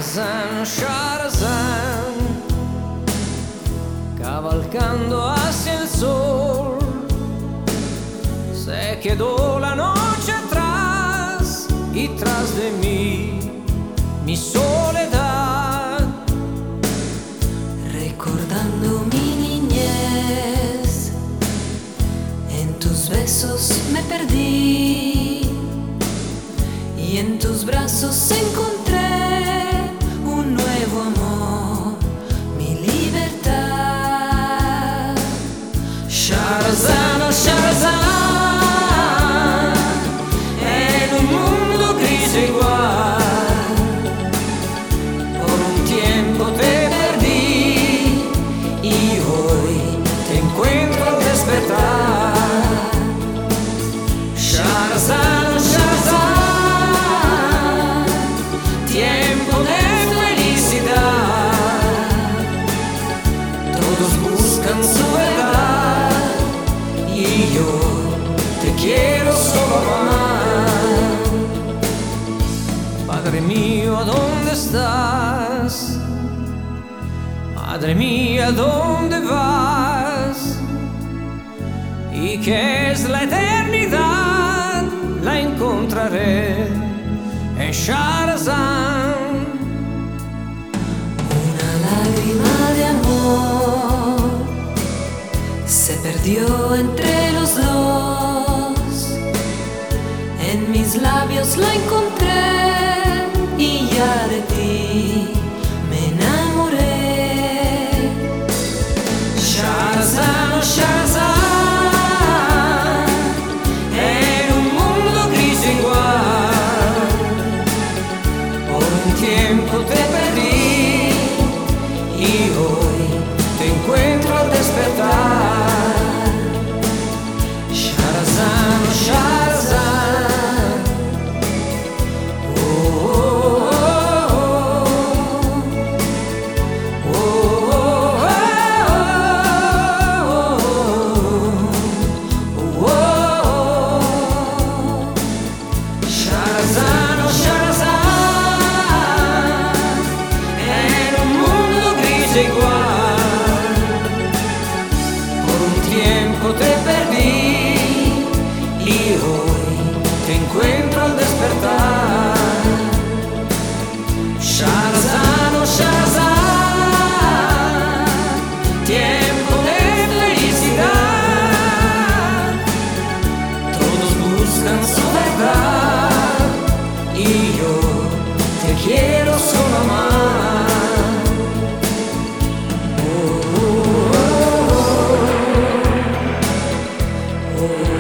Shahrazan, Shahrazan, cavalcando hacia el sol, se quedó la noche atrás y tras de mí mi soledad. Recordando mi niñez, en tus besos me perdí y en tus brazos encontré un nuevo amor, mi libertad. Shahrazan, Shahrazan, en un mundo gris e igual, por un tiempo te perdí y hoy te encuentro al despertar. Shahrazan, Shahrazan, tiempo de felicidad, todos buscan su verdad y yo te quiero solo amar. Padre mío, ¿dónde estás? Madre mía, ¿dónde vas? ¿Y qué es la eternidad? La encontraré en Shahrazan. Una lágrima de amor se perdió entre los dos. En mis labios la encontré y ya de ti me enamoré. Shahrazan, Shahrazan, en un mundo gris igual, por un tiempo te perdí y hoy te encuentro al despertar. Shahrazan, Shahrazan, oh, oh, oh, oh, oh, oh, oh. Shahrazan, Shahrazan, en un mundo gris igual, por un tiempo te perdí y hoy te encuentro al despertar. Shahrazan, Shahrazan, tiempo de felicidad, todos buscan su verdad y yo te quiero solo amar. Oh, oh, oh, oh.